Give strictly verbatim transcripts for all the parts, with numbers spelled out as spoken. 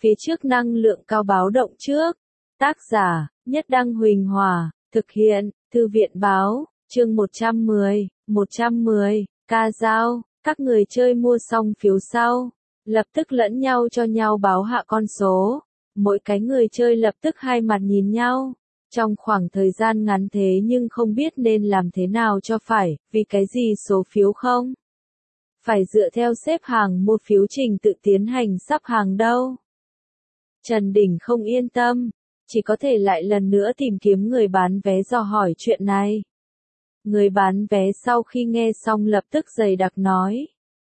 phía trước năng lượng cao báo động trước. Tác giả, Nhất Đăng Huỳnh Hòa, thực hiện, Thư viện báo, chương một trăm mười, một trăm mười, ca dao, các người chơi mua xong phiếu sau, lập tức lẫn nhau cho nhau báo hạ con số. Mỗi cái người chơi lập tức hai mặt nhìn nhau. Trong khoảng thời gian ngắn thế nhưng không biết nên làm thế nào cho phải, vì cái gì số phiếu không? Phải dựa theo xếp hàng mua phiếu trình tự tiến hành sắp hàng đâu. Trần Đình không yên tâm, chỉ có thể lại lần nữa tìm kiếm người bán vé dò hỏi chuyện này. Người bán vé sau khi nghe xong lập tức dày đặc nói.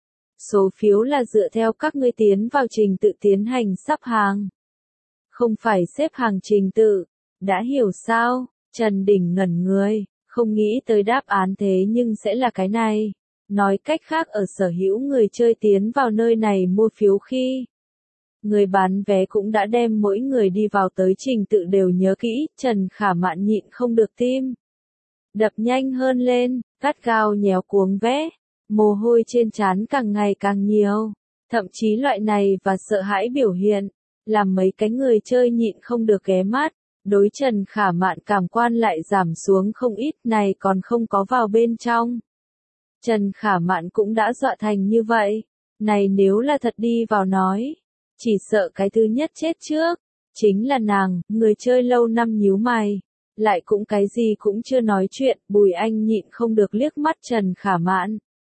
Số phiếu là dựa theo các ngươi tiến vào trình tự tiến hành sắp hàng. Không phải xếp hàng trình tự. Đã hiểu sao? Trần Đình ngẩn người, không nghĩ tới đáp án thế nhưng sẽ là cái này. Nói cách khác ở sở hữu người chơi tiến vào nơi này mua phiếu khi. Người bán vé cũng đã đem mỗi người đi vào tới trình tự đều nhớ kỹ, Trần Khả Mạn nhịn không được tim. Đập nhanh hơn lên, gắt gao nhéo cuống vé, mồ hôi trên trán càng ngày càng nhiều. Thậm chí loại này và sợ hãi biểu hiện, làm mấy cái người chơi nhịn không được ghé mắt. Đối Trần Khả Mạn cảm quan lại giảm xuống không ít, này còn không có vào bên trong. Trần Khả Mạn cũng đã dọa thành như vậy. Này nếu là thật đi vào nói, chỉ sợ cái thứ nhất chết trước, chính là nàng, người chơi lâu năm nhíu mày. Lại cũng cái gì cũng chưa nói chuyện, Bùi Anh nhịn không được liếc mắt Trần Khả Mạn.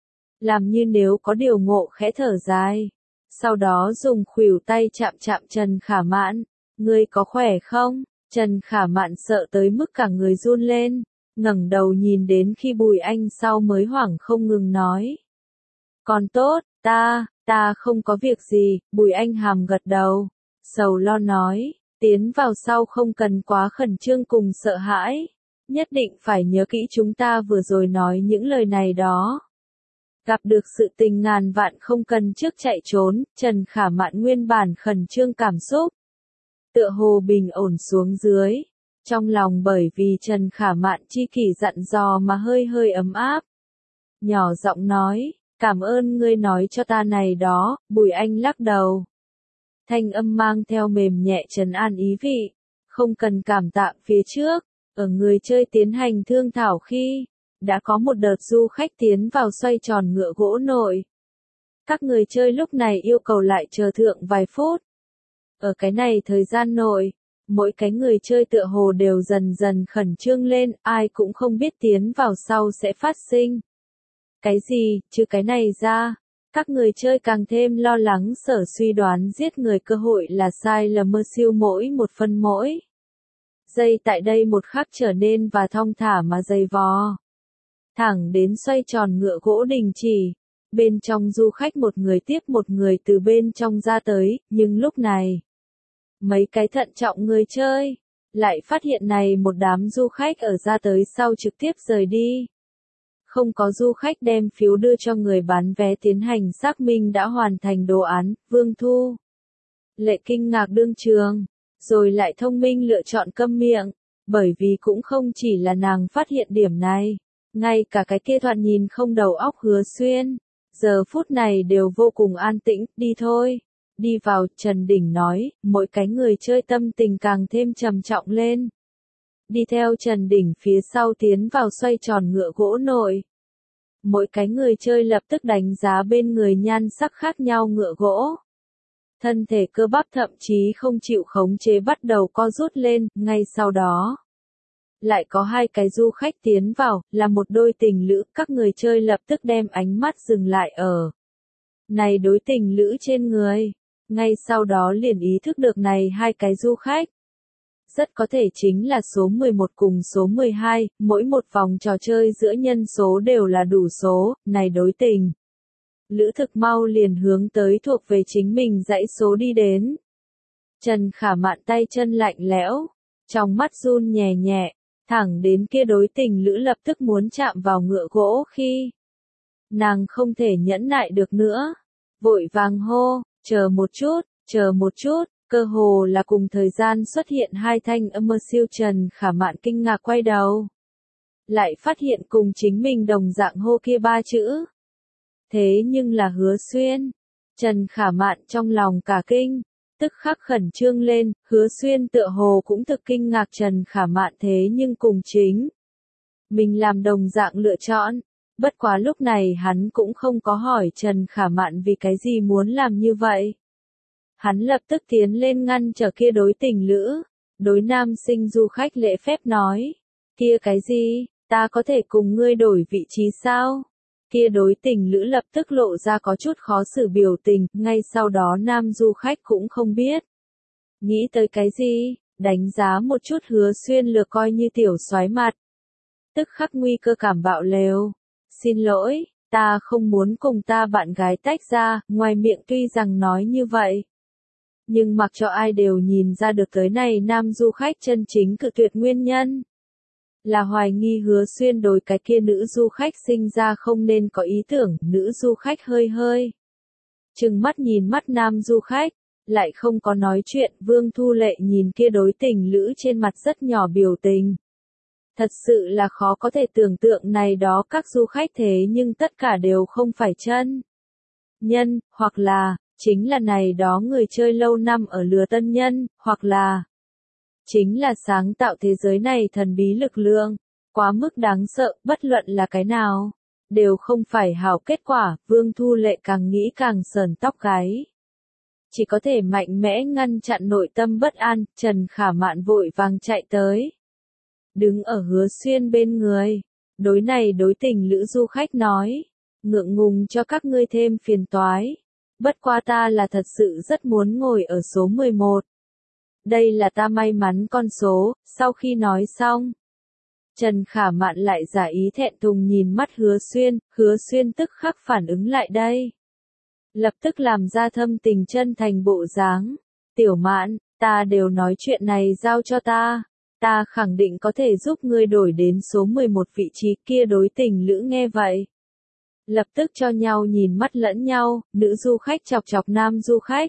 Làm như nếu có điều ngộ khẽ thở dài. Sau đó dùng khuỷu tay chạm chạm Trần Khả Mạn. Ngươi có khỏe không? Trần Khả Mạn sợ tới mức cả người run lên, ngẩng đầu nhìn đến khi Bùi Anh sau mới hoảng không ngừng nói. Còn tốt, ta, ta không có việc gì, Bùi Anh hàm gật đầu, sầu lo nói, tiến vào sau không cần quá khẩn trương cùng sợ hãi, nhất định phải nhớ kỹ chúng ta vừa rồi nói những lời này đó. Gặp được sự tình ngàn vạn không cần trước chạy trốn, Trần Khả Mạn nguyên bản khẩn trương cảm xúc. Tựa hồ bình ổn xuống dưới, trong lòng bởi vì Trần Khả Mạn chi kỷ dặn dò mà hơi hơi ấm áp. Nhỏ giọng nói, cảm ơn ngươi nói cho ta này đó, Bùi Anh lắc đầu. Thanh âm mang theo mềm nhẹ trấn an ý vị, không cần cảm tạ phía trước, ở người chơi tiến hành thương thảo khi, đã có một đợt du khách tiến vào xoay tròn ngựa gỗ nội. Các người chơi lúc này yêu cầu lại chờ thượng vài phút. Ở cái này thời gian nội, mỗi cái người chơi tựa hồ đều dần dần khẩn trương lên, ai cũng không biết tiến vào sau sẽ phát sinh. Cái gì, chứ cái này ra, các người chơi càng thêm lo lắng sở suy đoán giết người cơ hội là sai lầm mơ siêu mỗi một phân mỗi. Giây tại đây một khắc trở nên và thong thả mà dày vò. Thẳng đến xoay tròn ngựa gỗ đình chỉ. Bên trong du khách một người tiếp một người từ bên trong ra tới, nhưng lúc này, mấy cái thận trọng người chơi, lại phát hiện này một đám du khách ở ra tới sau trực tiếp rời đi. Không có du khách đem phiếu đưa cho người bán vé tiến hành xác minh đã hoàn thành đồ án, Vương Thu. Lệ kinh ngạc đương trường, rồi lại thông minh lựa chọn câm miệng, bởi vì cũng không chỉ là nàng phát hiện điểm này, ngay cả cái kia thoạt nhìn không đầu óc Hứa Xuyên. Giờ phút này đều vô cùng an tĩnh, đi thôi. Đi vào, Trần Đình nói, mỗi cái người chơi tâm tình càng thêm trầm trọng lên. Đi theo Trần Đình phía sau tiến vào xoay tròn ngựa gỗ nội. Mỗi cái người chơi lập tức đánh giá bên người nhan sắc khác nhau ngựa gỗ. Thân thể cơ bắp thậm chí không chịu khống chế bắt đầu co rút lên, ngay sau đó. Lại có hai cái du khách tiến vào, là một đôi tình lữ, các người chơi lập tức đem ánh mắt dừng lại ở. Này đối tình lữ trên người, ngay sau đó liền ý thức được này hai cái du khách. Rất có thể chính là số mười một cùng số mười hai, mỗi một vòng trò chơi giữa nhân số đều là đủ số, này đối tình. Lữ thực mau liền hướng tới thuộc về chính mình dãy số đi đến. Trần Khả Mạn tay chân lạnh lẽo, trong mắt run nhẹ nhẹ. Thẳng đến kia đối tình lữ lập tức muốn chạm vào ngựa gỗ khi nàng không thể nhẫn nại được nữa, vội vàng hô, chờ một chút, chờ một chút, cơ hồ là cùng thời gian xuất hiện hai thanh âm mơ siêu. Trần Khả Mạn kinh ngạc quay đầu, lại phát hiện cùng chính mình đồng dạng hô kia ba chữ. Thế nhưng là Hứa Xuyên. Trần Khả Mạn trong lòng cả kinh, tức khắc khẩn trương lên, Hứa Xuyên tựa hồ cũng thực kinh ngạc Trần Khả Mạn thế nhưng cùng chính mình làm đồng dạng lựa chọn. Bất quá lúc này hắn cũng không có hỏi Trần Khả Mạn vì cái gì muốn làm như vậy. Hắn lập tức tiến lên ngăn trở kia đối tình lữ, đối nam sinh du khách lễ phép nói, kia cái gì, ta có thể cùng ngươi đổi vị trí sao? Kia đối tình lữ lập tức lộ ra có chút khó xử biểu tình, ngay sau đó nam du khách cũng không biết. Nghĩ tới cái gì, đánh giá một chút Hứa Xuyên lược coi như tiểu soái mặt. Tức khắc nguy cơ cảm bạo lều. Xin lỗi, ta không muốn cùng ta bạn gái tách ra, ngoài miệng tuy rằng nói như vậy. Nhưng mặc cho ai đều nhìn ra được tới này nam du khách chân chính cự tuyệt nguyên nhân. Là hoài nghi Hứa Xuyên đối cái kia nữ du khách sinh ra không nên có ý tưởng, nữ du khách hơi hơi. Trừng mắt nhìn mắt nam du khách, lại không có nói chuyện, Vương Thu Lệ nhìn kia đối tình lữ trên mặt rất nhỏ biểu tình. Thật sự là khó có thể tưởng tượng này đó các du khách thế nhưng tất cả đều không phải chân nhân, hoặc là, chính là này đó người chơi lâu năm ở lừa tân nhân, hoặc là, chính là sáng tạo thế giới này thần bí lực lượng, quá mức đáng sợ, bất luận là cái nào, đều không phải hảo kết quả, Vương Thu Lệ càng nghĩ càng sờn tóc gáy. Chỉ có thể mạnh mẽ ngăn chặn nội tâm bất an, Trần Khả Mạn vội vàng chạy tới. Đứng ở Hứa Xuyên bên người, đối này đối tình lữ du khách nói, ngượng ngùng cho các ngươi thêm phiền toái. Bất qua ta là thật sự rất muốn ngồi ở số mười một. Đây là ta may mắn con số, sau khi nói xong. Trần Khả Mạn lại giả ý thẹn thùng nhìn mắt Hứa Xuyên, Hứa Xuyên tức khắc phản ứng lại đây. Lập tức làm ra thâm tình chân thành bộ dáng. Tiểu Mạn, ta đều nói chuyện này giao cho ta. Ta khẳng định có thể giúp ngươi đổi đến số mười một vị trí kia đối tình lữ nghe vậy. Lập tức cho nhau nhìn mắt lẫn nhau, nữ du khách chọc chọc nam du khách.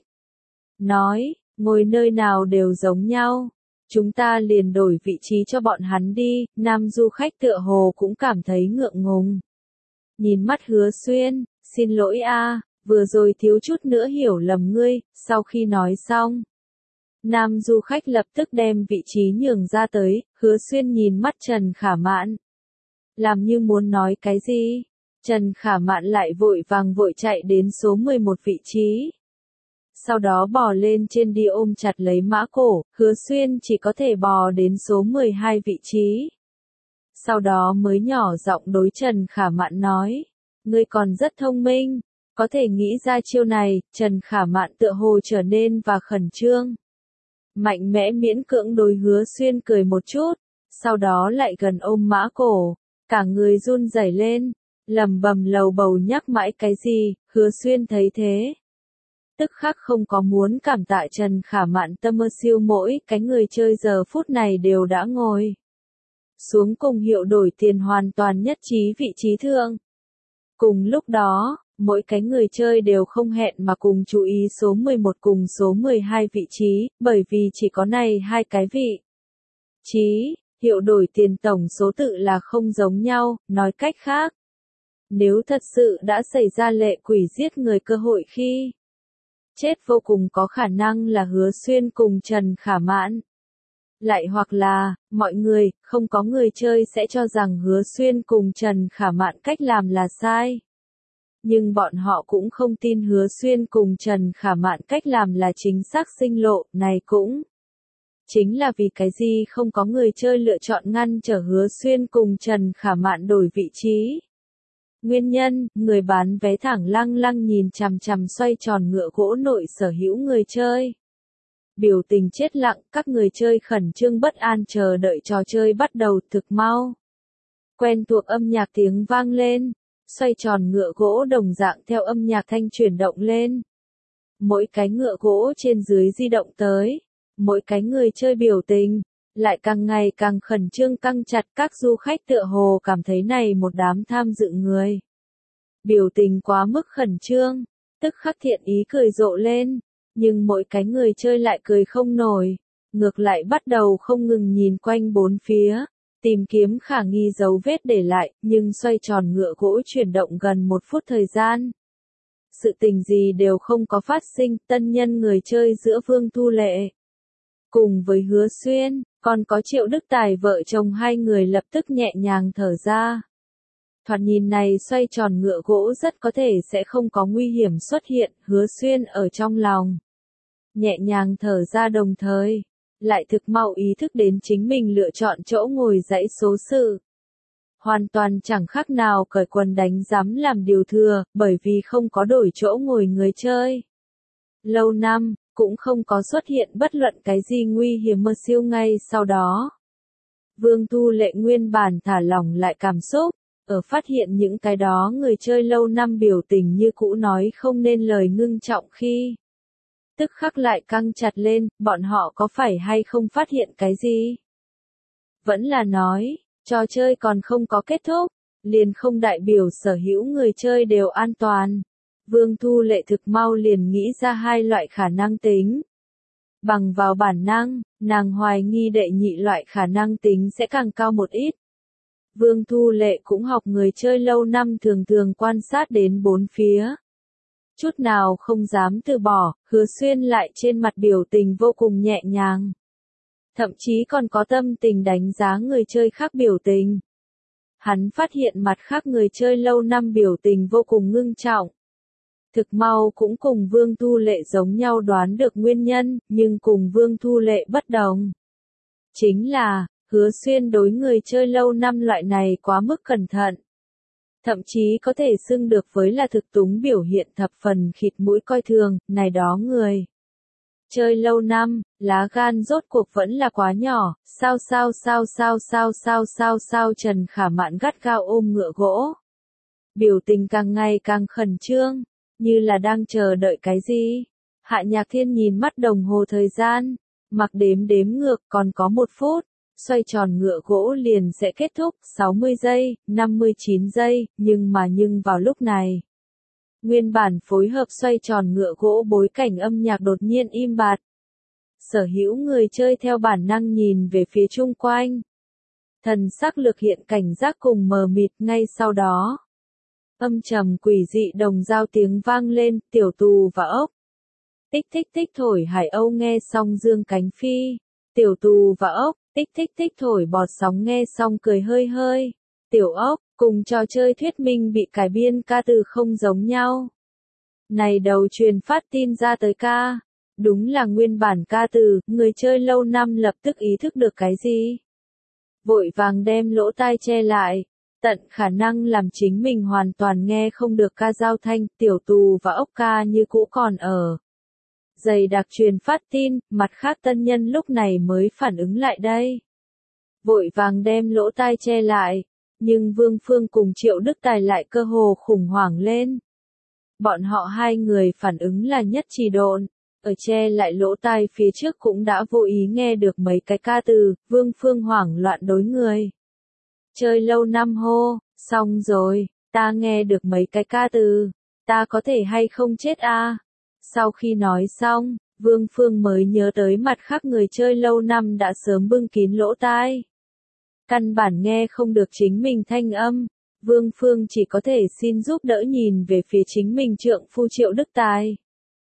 Nói, ngồi nơi nào đều giống nhau. Chúng ta liền đổi vị trí cho bọn hắn đi, nam du khách tựa hồ cũng cảm thấy ngượng ngùng. Nhìn mắt Hứa Xuyên, xin lỗi a, vừa rồi thiếu chút nữa hiểu lầm ngươi, sau khi nói xong. Nam du khách lập tức đem vị trí nhường ra tới, Hứa Xuyên nhìn mắt Trần Khả Mạn. Làm như muốn nói cái gì? Trần Khả Mạn lại vội vàng vội chạy đến số mười một vị trí. Sau đó bò lên trên đi ôm chặt lấy mã cổ, Hứa Xuyên chỉ có thể bò đến số mười hai vị trí. Sau đó mới nhỏ giọng đối Trần Khả Mạn nói, ngươi còn rất thông minh, có thể nghĩ ra chiêu này, Trần Khả Mạn tựa hồ trở nên và khẩn trương. Mạnh mẽ miễn cưỡng đối Hứa Xuyên cười một chút, sau đó lại gần ôm mã cổ, cả người run rẩy lên, lầm bầm lầu bầu nhắc mãi cái gì, Hứa Xuyên thấy thế. Tức khắc không có muốn cảm tạ Trần Khả Mạn tâm mơ siêu mỗi cái người chơi giờ phút này đều đã ngồi xuống cùng hiệu đổi tiền hoàn toàn nhất trí vị trí thượng. Cùng lúc đó, mỗi cái người chơi đều không hẹn mà cùng chú ý số mười một cùng số mười hai vị trí, bởi vì chỉ có này hai cái vị trí, hiệu đổi tiền tổng số tự là không giống nhau, nói cách khác. Nếu thật sự đã xảy ra lệ quỷ giết người cơ hội khi chết vô cùng có khả năng là Hứa Xuyên cùng Trần Khả Mạn. Lại hoặc là, mọi người, không có người chơi sẽ cho rằng Hứa Xuyên cùng Trần Khả Mạn cách làm là sai. Nhưng bọn họ cũng không tin Hứa Xuyên cùng Trần Khả Mạn cách làm là chính xác sinh lộ, này cũng chính là vì cái gì không có người chơi lựa chọn ngăn trở Hứa Xuyên cùng Trần Khả Mạn đổi vị trí. Nguyên nhân, người bán vé thẳng lăng lăng nhìn chằm chằm xoay tròn ngựa gỗ nội sở hữu người chơi. Biểu tình chết lặng, các người chơi khẩn trương bất an chờ đợi trò chơi bắt đầu thực mau. Quen thuộc âm nhạc tiếng vang lên, xoay tròn ngựa gỗ đồng dạng theo âm nhạc thanh chuyển động lên. Mỗi cái ngựa gỗ trên dưới di động tới, mỗi cái người chơi biểu tình, lại càng ngày càng khẩn trương căng chặt, các du khách tựa hồ cảm thấy này một đám tham dự người. Biểu tình quá mức khẩn trương, tức khắc thiện ý cười rộ lên, nhưng mỗi cái người chơi lại cười không nổi, ngược lại bắt đầu không ngừng nhìn quanh bốn phía, tìm kiếm khả nghi dấu vết để lại, nhưng xoay tròn ngựa gỗ chuyển động gần một phút thời gian. sự tình gì đều không có phát sinh, tân nhân người chơi giữa Vương Thu Lệ cùng với Hứa Xuyên, còn có Triệu Đức Tài vợ chồng hai người lập tức nhẹ nhàng thở ra. Thoạt nhìn này xoay tròn ngựa gỗ rất có thể sẽ không có nguy hiểm xuất hiện, Hứa Xuyên ở trong lòng nhẹ nhàng thở ra đồng thời, lại thực mau ý thức đến chính mình lựa chọn chỗ ngồi dãy số sự. Hoàn toàn chẳng khác nào cởi quần đánh giám làm điều thừa, bởi vì không có đổi chỗ ngồi người chơi. Lâu năm, cũng không có xuất hiện bất luận cái gì nguy hiểm mơ siêu ngay sau đó. Vương Thu Lệ nguyên bản thả lỏng lại cảm xúc, ở phát hiện những cái đó người chơi lâu năm biểu tình như cũ nói không nên lời ngưng trọng khi. Tức khắc lại căng chặt lên, bọn họ có phải hay không phát hiện cái gì? Vẫn là nói, trò chơi còn không có kết thúc, liền không đại biểu sở hữu người chơi đều an toàn. Vương Thu Lệ thực mau liền nghĩ ra hai loại khả năng tính. Bằng vào bản năng, nàng hoài nghi đệ nhị loại khả năng tính sẽ càng cao một ít. Vương Thu Lệ cũng học người chơi lâu năm thường thường quan sát đến bốn phía. Chút nào không dám từ bỏ, Hứa Xuyên lại trên mặt biểu tình vô cùng nhẹ nhàng. Thậm chí còn có tâm tình đánh giá người chơi khác biểu tình. Hắn phát hiện mặt khác người chơi lâu năm biểu tình vô cùng ngưng trọng. Thực mau cũng cùng Vương Thu Lệ giống nhau đoán được nguyên nhân, nhưng cùng Vương Thu Lệ bất đồng. Chính là, Hứa Xuyên đối người chơi lâu năm loại này quá mức cẩn thận. Thậm chí có thể xưng được với là thực túng biểu hiện thập phần khịt mũi coi thường, này đó người. Chơi lâu năm, lá gan rốt cuộc vẫn là quá nhỏ, sao sao sao sao sao sao sao sao Trần Khả Mạn gắt gao ôm ngựa gỗ. Biểu tình càng ngày càng khẩn trương, như là đang chờ đợi cái gì. Hạ Nhạc Thiên nhìn mắt đồng hồ thời gian, mặc đếm đếm ngược còn có một phút. Xoay tròn ngựa gỗ liền sẽ kết thúc, sáu mươi giây, năm mươi chín giây, nhưng mà nhưng vào lúc này. Nguyên bản phối hợp xoay tròn ngựa gỗ bối cảnh âm nhạc đột nhiên im bặt. Sở hữu người chơi theo bản năng nhìn về phía chung quanh. Thần sắc lực hiện cảnh giác cùng mờ mịt ngay sau đó. Âm trầm quỷ dị đồng dao tiếng vang lên, tiểu tù và ốc. Tích tích tích thổi hải âu nghe xong dương cánh phi. Tiểu tù và ốc. Tích tích tích thổi bọt sóng nghe xong cười hơi hơi. Tiểu ốc, cùng trò chơi thuyết minh bị cải biên ca từ không giống nhau. Này đầu truyền phát tin ra tới ca. Đúng là nguyên bản ca từ, người chơi lâu năm lập tức ý thức được cái gì. Vội vàng đem lỗ tai che lại. Tận khả năng làm chính mình hoàn toàn nghe không được ca giao thanh, tiểu tù và ốc ca như cũ còn ở. Dày đặc truyền phát tin, mặt khác tân nhân lúc này mới phản ứng lại đây. Vội vàng đem lỗ tai che lại, nhưng Vương Phương cùng Triệu Đức Tài lại cơ hồ khủng hoảng lên. Bọn họ hai người phản ứng là nhất trì độn, ở che lại lỗ tai phía trước cũng đã vô ý nghe được mấy cái ca từ, Vương Phương hoảng loạn đối người. Chơi lâu năm hô, xong rồi, ta nghe được mấy cái ca từ, ta có thể hay không chết a? À? Sau khi nói xong, Vương Phương mới nhớ tới mặt khác người chơi lâu năm đã sớm bưng kín lỗ tai. Căn bản nghe không được chính mình thanh âm, Vương Phương chỉ có thể xin giúp đỡ nhìn về phía chính mình trượng phu Triệu Đức Tài.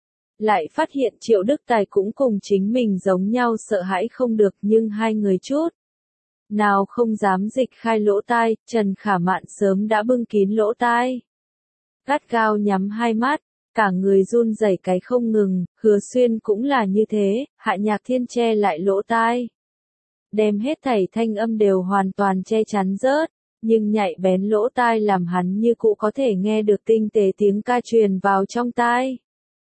Lại phát hiện Triệu Đức Tài cũng cùng chính mình giống nhau sợ hãi không được nhưng hai người chút. Nào không dám dịch khai lỗ tai, Trần Khả Mạn sớm đã bưng kín lỗ tai. Gắt gao nhắm hai mắt. Cả người run rẩy cái không ngừng, Hứa Xuyên cũng là như thế, Hạ Nhạc Thiên che lại lỗ tai. Đem hết thảy thanh âm đều hoàn toàn che chắn rớt, nhưng nhạy bén lỗ tai làm hắn như cũ có thể nghe được tinh tế tiếng ca truyền vào trong tai.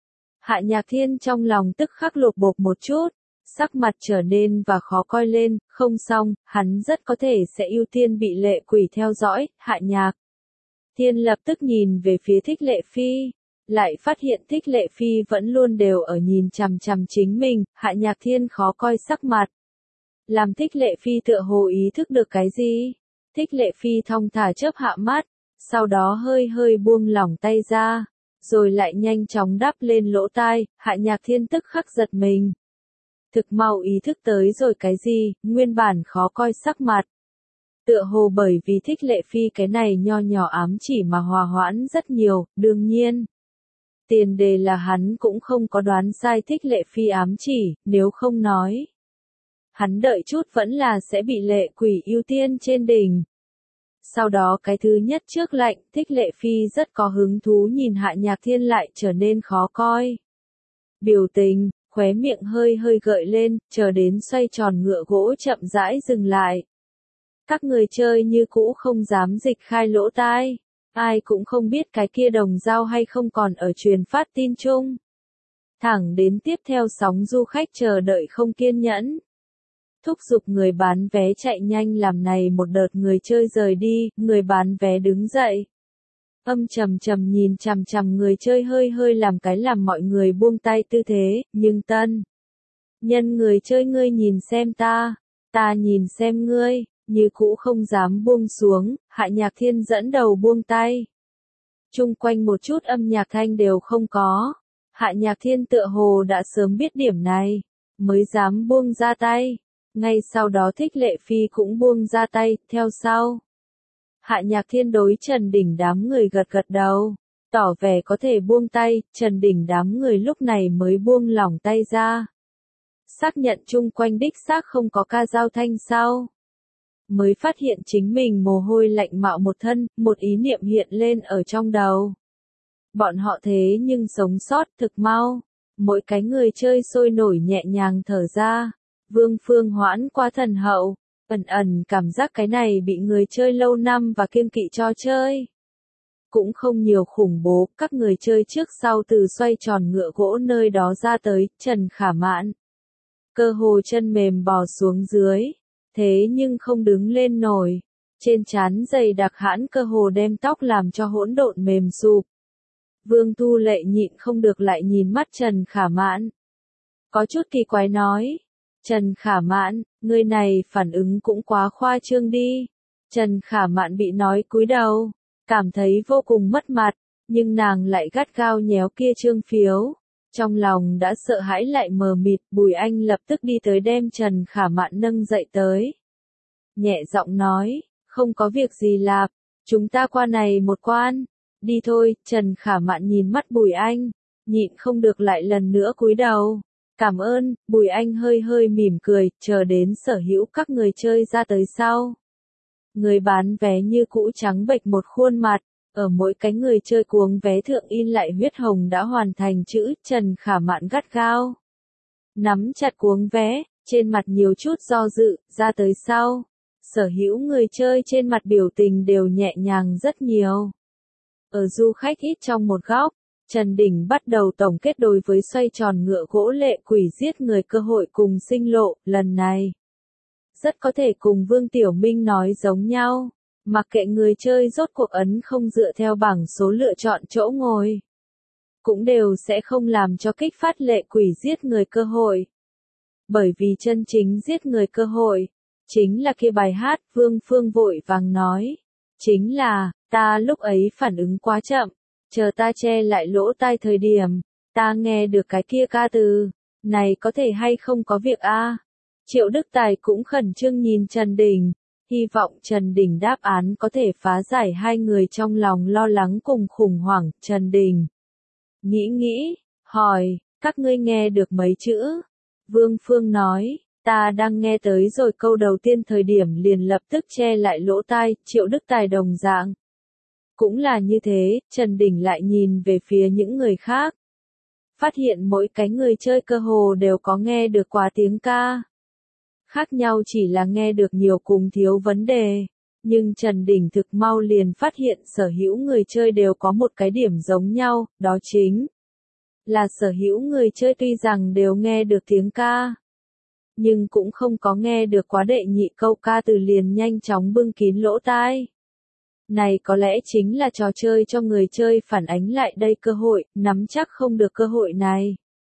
Hạ Nhạc Thiên trong lòng tức khắc lột bột một chút, sắc mặt trở nên và khó coi lên, không xong, hắn rất có thể sẽ ưu tiên bị lệ quỷ theo dõi, Hạ Nhạc Thiên lập tức nhìn về phía Thích Lệ Phi. Lại phát hiện Thích Lệ Phi vẫn luôn đều ở nhìn chằm chằm chính mình, Hạ Nhạc Thiên khó coi sắc mặt. Làm Thích Lệ Phi tựa hồ ý thức được cái gì? Thích Lệ Phi thong thả chớp hạ mắt, sau đó hơi hơi buông lỏng tay ra, rồi lại nhanh chóng đắp lên lỗ tai, Hạ Nhạc Thiên tức khắc giật mình. Thực mau ý thức tới rồi cái gì, nguyên bản khó coi sắc mặt. Tựa hồ bởi vì Thích Lệ Phi cái này nho nhỏ ám chỉ mà hòa hoãn rất nhiều, đương nhiên. Tiền đề là hắn cũng không có đoán sai Thích Lệ Phi ám chỉ, nếu không nói. Hắn đợi chút vẫn là sẽ bị lệ quỷ ưu tiên trên đỉnh. Sau đó cái thứ nhất trước lạnh, Thích Lệ Phi rất có hứng thú nhìn Hạ Nhạc Thiên lại trở nên khó coi. Biểu tình, khóe miệng hơi hơi gợi lên, chờ đến xoay tròn ngựa gỗ chậm rãi dừng lại. Các người chơi như cũ không dám dịch khai lỗ tai. Ai cũng không biết cái kia đồng dao hay không còn ở truyền phát tin chung. Thẳng đến tiếp theo sóng du khách chờ đợi không kiên nhẫn. Thúc giục người bán vé chạy nhanh làm này một đợt người chơi rời đi, người bán vé đứng dậy. Âm trầm trầm nhìn chằm chằm người chơi hơi hơi làm cái làm mọi người buông tay tư thế, nhưng tân. Nhân người chơi ngươi nhìn xem ta, ta nhìn xem ngươi, như cũ không dám buông xuống, Hạ Nhạc Thiên dẫn đầu buông tay. Chung quanh một chút âm nhạc thanh đều không có. Hạ Nhạc Thiên tựa hồ đã sớm biết điểm này, mới dám buông ra tay. Ngay sau đó Thích Lệ Phi cũng buông ra tay, theo sau. Hạ Nhạc Thiên đối Trần Đình đám người gật gật đầu, tỏ vẻ có thể buông tay, Trần Đình đám người lúc này mới buông lỏng tay ra. Xác nhận chung quanh đích xác không có ca dao thanh sau. Mới phát hiện chính mình mồ hôi lạnh mạo một thân, một ý niệm hiện lên ở trong đầu. Bọn họ thế nhưng sống sót thực mau, mỗi cái người chơi sôi nổi nhẹ nhàng thở ra. Vương Phương hoãn qua thần hậu, ẩn ẩn cảm giác cái này bị người chơi lâu năm và kiêng kỵ cho chơi. Cũng không nhiều khủng bố, các người chơi trước sau từ xoay tròn ngựa gỗ nơi đó ra tới, Trần Khả Mạn. Cơ hồ chân mềm bò xuống dưới, thế nhưng không đứng lên nổi. Trên trán dày đặc hãn cơ hồ đem tóc làm cho hỗn độn mềm sụp. Vương Thu Lệ nhịn không được lại nhìn mắt Trần Khả Mạn. Có chút kỳ quái nói. Trần Khả Mạn, người này phản ứng cũng quá khoa trương đi. Trần Khả Mạn bị nói cúi đầu, cảm thấy vô cùng mất mặt, nhưng nàng lại gắt gao nhéo kia trương phiếu. Trong lòng đã sợ hãi lại mờ mịt, Bùi Anh lập tức đi tới đem Trần Khả Mạn nâng dậy tới. Nhẹ giọng nói, không có việc gì lạp, chúng ta qua này một quan. Đi thôi, Trần Khả Mạn nhìn mắt Bùi Anh, nhịn không được lại lần nữa cúi đầu. Cảm ơn, Bùi Anh hơi hơi mỉm cười, chờ đến sở hữu các người chơi ra tới sau. Người bán vé như cũ trắng bệch một khuôn mặt, ở mỗi cái người chơi cuống vé thượng in lại huyết hồng đã hoàn thành chữ Trần Khả Mạn gắt gao. Nắm chặt cuống vé, trên mặt nhiều chút do dự, ra tới sau. Sở hữu người chơi trên mặt biểu tình đều nhẹ nhàng rất nhiều. Ở du khách ít trong một góc, Trần Đình bắt đầu tổng kết đối với xoay tròn ngựa gỗ lệ quỷ giết người cơ hội cùng sinh lộ, lần này. Rất có thể cùng Vương Tiểu Minh nói giống nhau, mặc kệ người chơi rốt cuộc ấn không dựa theo bảng số lựa chọn chỗ ngồi. Cũng đều sẽ không làm cho kích phát lệ quỷ giết người cơ hội. Bởi vì chân chính giết người cơ hội, chính là kia bài hát Vương Phương vội vàng nói. Chính là, ta lúc ấy phản ứng quá chậm. Chờ ta che lại lỗ tai thời điểm, ta nghe được cái kia ca từ, này có thể hay không có việc a? À? Triệu Đức Tài cũng khẩn trương nhìn Trần Đình, hy vọng Trần Đình đáp án có thể phá giải hai người trong lòng lo lắng cùng khủng hoảng. Trần Đình nghĩ nghĩ, hỏi, các ngươi nghe được mấy chữ? Vương Phương nói, ta đang nghe tới rồi câu đầu tiên thời điểm liền lập tức che lại lỗ tai. Triệu Đức Tài đồng dạng. Cũng là như thế, Trần Đình lại nhìn về phía những người khác. Phát hiện mỗi cái người chơi cơ hồ đều có nghe được quá tiếng ca. Khác nhau chỉ là nghe được nhiều cùng thiếu vấn đề. Nhưng Trần Đình thực mau liền phát hiện sở hữu người chơi đều có một cái điểm giống nhau, đó chính là sở hữu người chơi tuy rằng đều nghe được tiếng ca. Nhưng cũng không có nghe được quá đệ nhị câu ca từ liền nhanh chóng bưng kín lỗ tai. Này có lẽ chính là trò chơi cho người chơi phản ánh lại đây cơ hội, nắm chắc không được cơ hội này.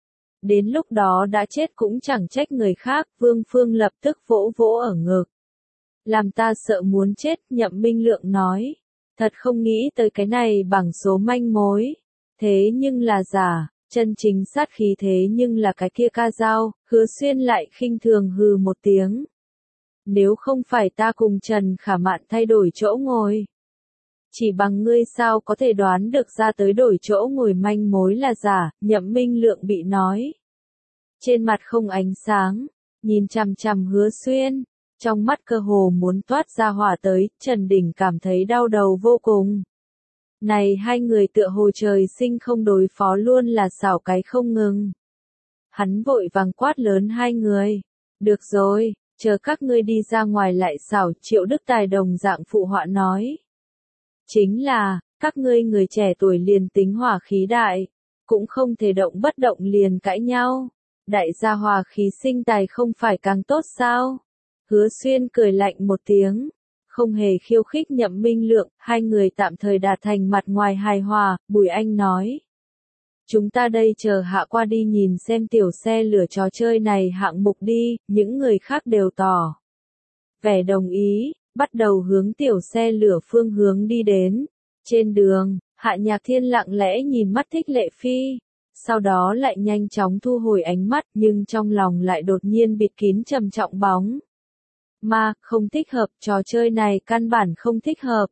Đến lúc đó đã chết cũng chẳng trách người khác, Vương Phương lập tức vỗ vỗ ở ngực. Làm ta sợ muốn chết, Nhậm Minh Lượng nói. Thật không nghĩ tới cái này bằng số manh mối. Thế nhưng là giả, chân chính sát khí thế nhưng là cái kia ca dao, Hứa Xuyên lại khinh thường hừ một tiếng. Nếu không phải ta cùng Trần Khả Mạn thay đổi chỗ ngồi. Chỉ bằng ngươi sao có thể đoán được ra tới đổi chỗ ngồi manh mối là giả, Nhậm Minh Lượng bị nói. Trên mặt không ánh sáng, nhìn chằm chằm Hứa Xuyên, trong mắt cơ hồ muốn toát ra hỏa tới, Trần Đình cảm thấy đau đầu vô cùng. Này hai người tựa hồ trời sinh không đối phó luôn là xảo cái không ngừng. Hắn vội vàng quát lớn hai người. Được rồi, chờ các ngươi đi ra ngoài lại xảo, Triệu Đức Tài đồng dạng phụ họa nói. Chính là, các ngươi người trẻ tuổi liền tính hỏa khí đại, cũng không thể động bất động liền cãi nhau. Đại gia hòa khí sinh tài không phải càng tốt sao? Hứa Xuyên cười lạnh một tiếng, không hề khiêu khích Nhậm Minh Lượng, hai người tạm thời đạt thành mặt ngoài hài hòa, Bùi Anh nói. Chúng ta đây chờ hạ qua đi nhìn xem tiểu xe lửa trò chơi này hạng mục đi, những người khác đều tỏ vẻ đồng ý, bắt đầu hướng tiểu xe lửa phương hướng đi đến. Trên đường, Hạ Nhạc Thiên lặng lẽ nhìn mắt Thích Lệ Phi, sau đó lại nhanh chóng thu hồi ánh mắt nhưng trong lòng lại đột nhiên bịt kín trầm trọng bóng. Mà, không thích hợp, trò chơi này căn bản không thích hợp.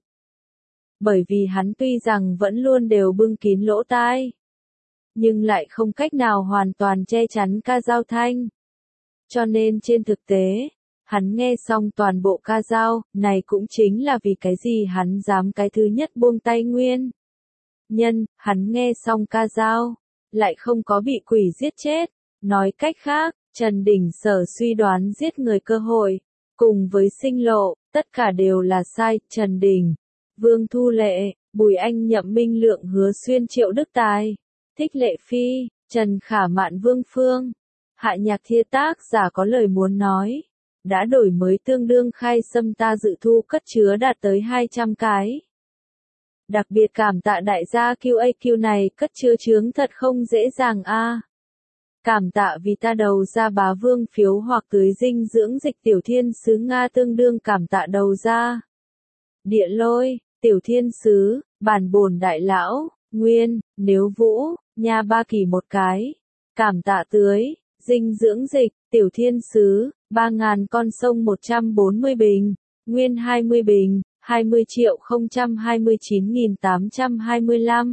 Bởi vì hắn tuy rằng vẫn luôn đều bưng kín lỗ tai, nhưng lại không cách nào hoàn toàn che chắn ca dao thanh. Cho nên trên thực tế, hắn nghe xong toàn bộ ca dao, này cũng chính là vì cái gì hắn dám cái thứ nhất buông tay nguyên. Nhân, hắn nghe xong ca dao, lại không có bị quỷ giết chết. Nói cách khác, Trần Đình Sở suy đoán giết người cơ hội, cùng với sinh lộ, tất cả đều là sai. Trần Đình, Vương Thu Lệ, Bùi Anh, Nhậm Minh Lượng, Hứa Xuyên, Triệu Đức Tài, Thích Lệ Phi, Trần Khả Mạn, Vương Phương, Hạ Nhạc Thiên tác giả có lời muốn nói. Đã đổi mới tương đương khai xâm ta dự thu cất chứa đạt tới hai trăm cái. Đặc biệt cảm tạ đại gia quy a quy này cất chứa chướng thật không dễ dàng a. Cảm tạ vì ta đầu ra bá vương phiếu hoặc tưới dinh dưỡng dịch tiểu thiên sứ Nga tương đương cảm tạ đầu ra. Địa lôi, tiểu thiên sứ, bản bổn đại lão, nguyên, nếu vũ, nha ba kỳ một cái. Cảm tạ tưới, dinh dưỡng dịch, tiểu thiên sứ, ba ngàn con sông một trăm bốn mươi bình, nguyên hai mươi bình, hai mươi triệu không trăm hai mươi chín nghìn tám trăm hai mươi lăm.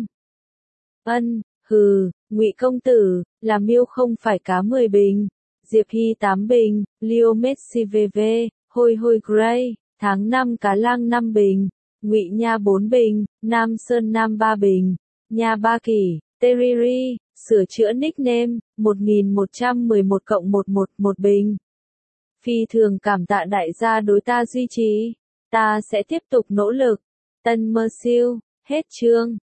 Ân, hừ, Ngụy công tử, là miêu không phải cá mười bình, Diệp Hy tám bình, Leo Messi vê vê, Hôi Hôi Gray, tháng năm cá lang năm bình, Ngụy Nha bốn bình, Nam Sơn Nam ba bình, Nha ba kỳ, Teriri, sửa chữa nickname, một nghìn một trăm mười một cộng một một một bình. Phi thường cảm tạ đại gia đối ta duy trì, ta sẽ tiếp tục nỗ lực. Tân Mơ Siêu, hết chương.